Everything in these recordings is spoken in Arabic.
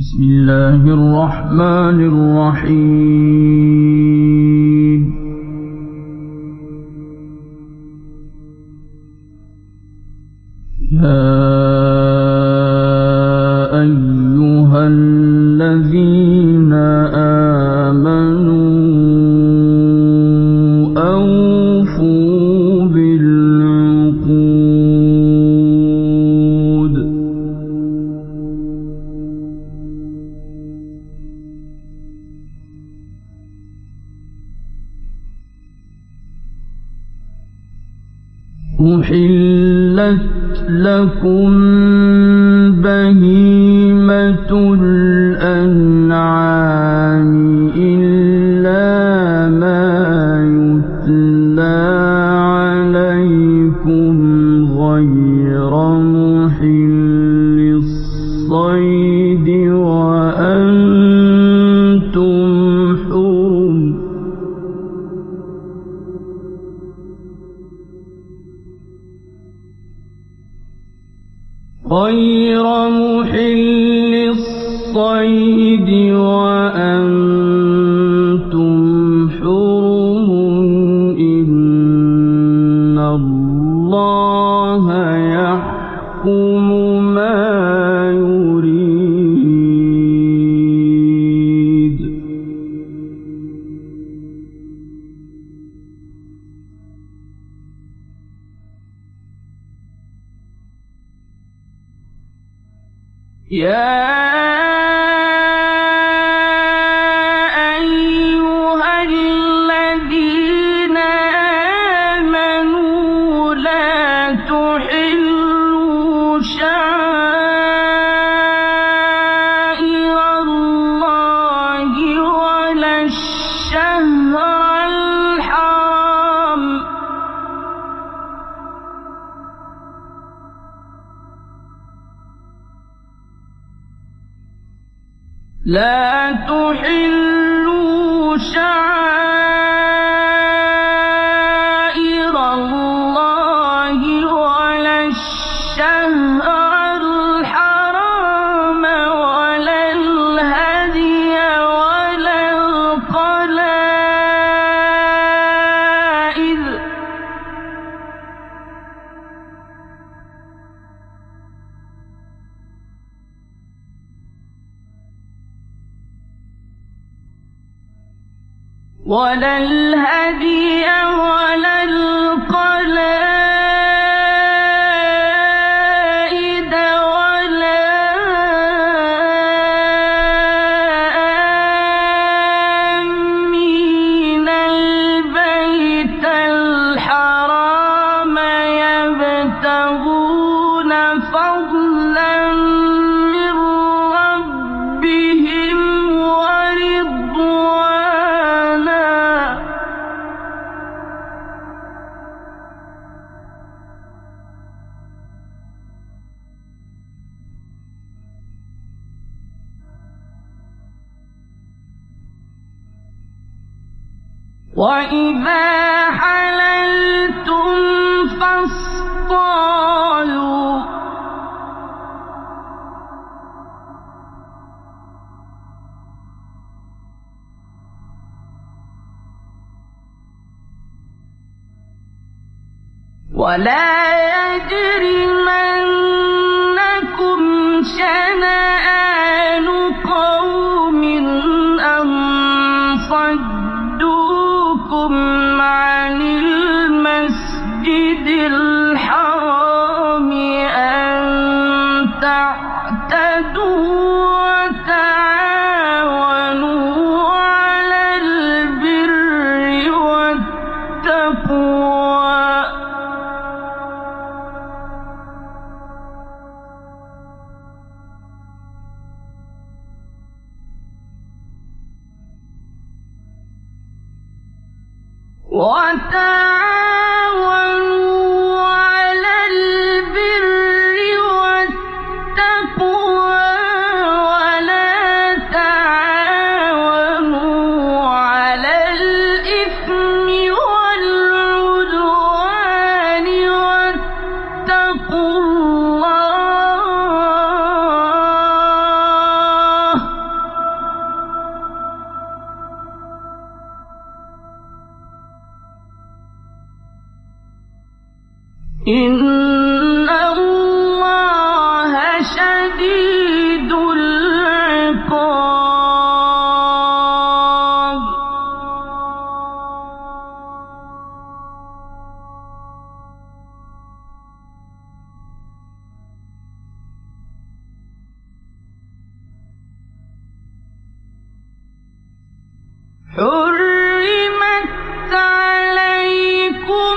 بسم الله الرحمن الرحيم. يا أيها الذين آمنوا أوفوا بالعقود أحلت لكم بهيمة الأنعام إلا ما يتلى عليكم غير محل الصيد وأنتم حرم غير محل الصيد وأنتم حرم إن الله يحكم ما يريد. يا أيها الذين آمنوا لا تحلوا شعائر الله ولا الشهر الحرام لا تحلوا شعائر الله ولا الشهر الحرام ولا الهدي ولا القلائد ولا الهدي ولا القلائد ولا آمين البيت الحرام يبتغون فضلا من ربهم ورضوانا وإذا حللتم فاصطادوا ولا يجرمنكم شنآن قوم أن صدوكم عن المسجد الحرام أن تعتدوا وتعاونوا على البر والتقوى وتعاونوا على البر والتقوى ولا تعاونوا على الإثم والعدوان واتقوا الله شديد العقاب حرمت عليكم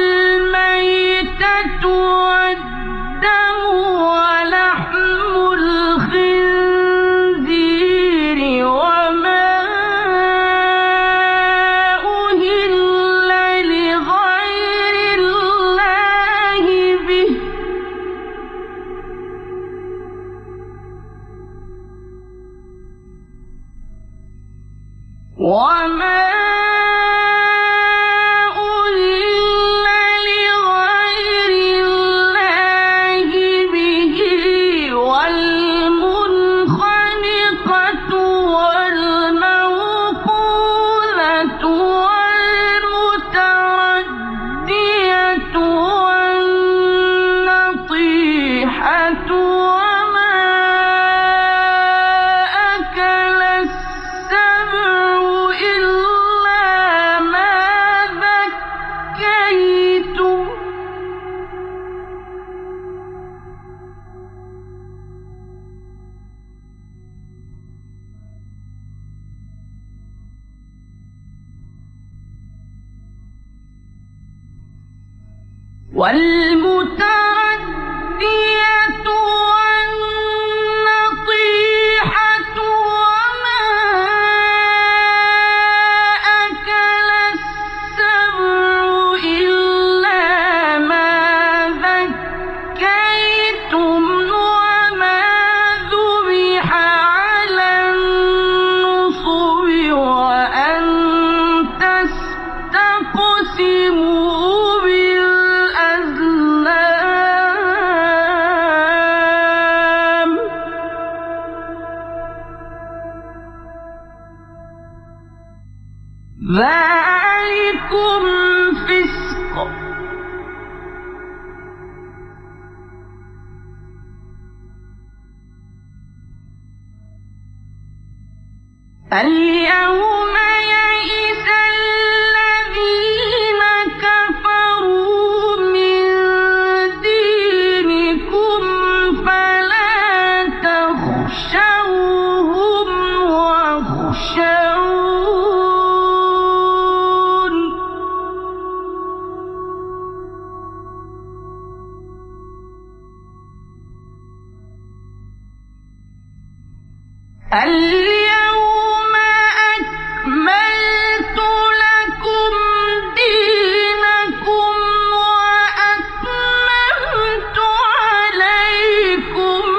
الميتة والدم ولحم الخنزير وما أهل لغير الله به وما أهل لغير الله به والمنخنقة والموقوذة والمتردية والنطيحة وما أكل السبع إلا ما ذكيتم والمتردية والنطيحة وما أكل السبع إلا ما ذكيتم وما ذبح على النصب وأن تستقسموا بالأزلام ذلكم فسق اليوم يئس الذين كفروا من دينكم فلا تخشوهم واخشون اليوم أكملت لكم دينكم وأتممت عليكم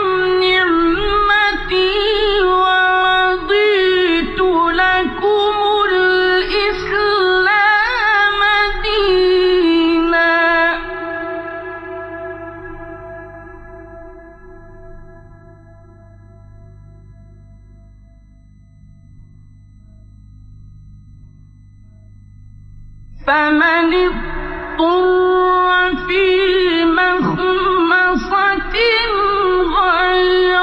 نعمتي ورضيت لكم الإسلام دينا فمن اضطر في مخمصة غير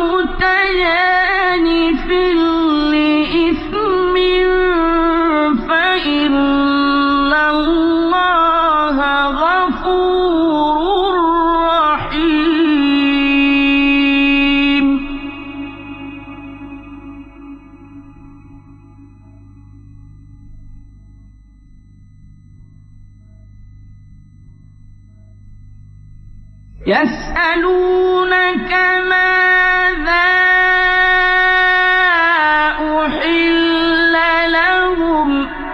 متجانف لإثم فإن الله غفور رحيم يسألونك ماذا أحل لهم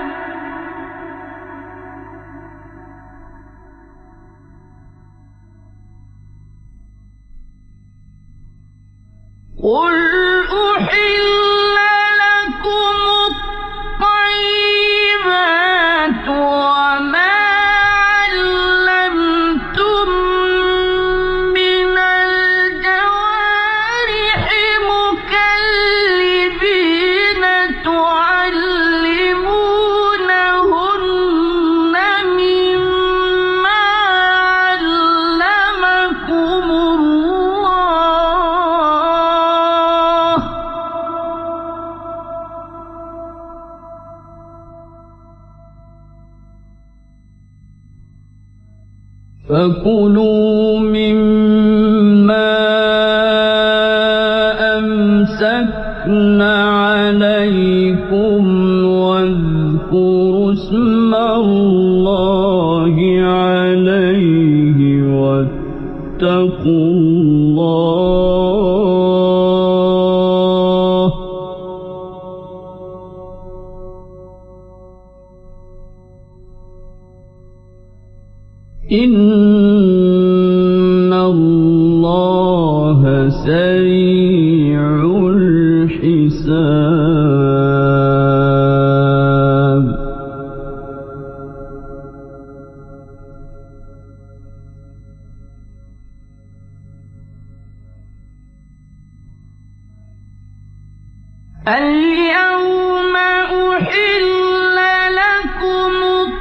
قل أحل لكم الطيبات وما علمتم من الجوارح مكلبين تعلمونهن مما علمكم الله فكلوا مما أمسكن عليكم واذكروا اسم الله عليه واتقوا الله إن الله سريع الحساب اليوم أحل لكم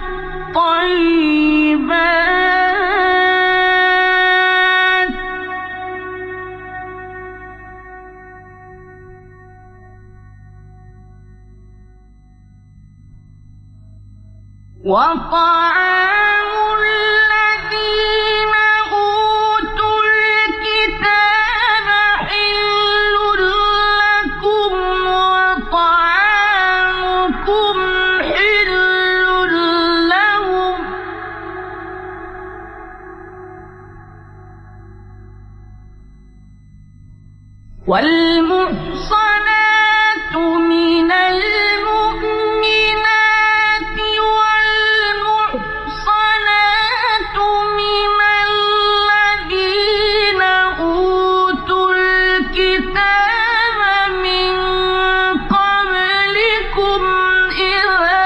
الطيبات وطعام الذين أوتوا الكتاب حل لكم وطعامكم حل لهم والمحصنات من المؤمنات والمحصنات من الذين أوتوا الكتاب من قبلكم إذا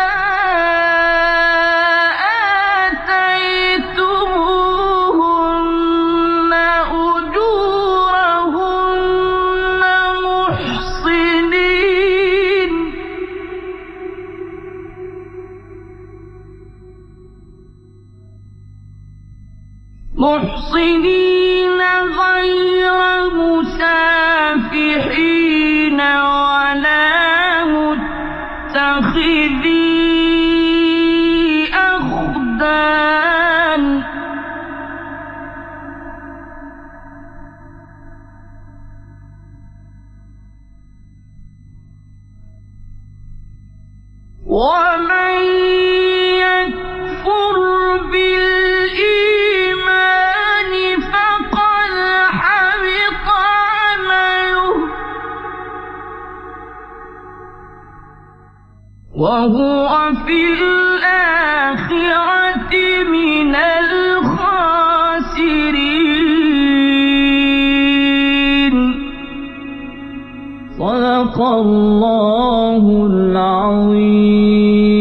آتيتموهن أجورهن محصنين غير مسافحين ولا متخذي أخدان ومن يكفر بالإيمان فقد حبط عمله وهو في الآخرة من الخاسرين صدق الله العظيم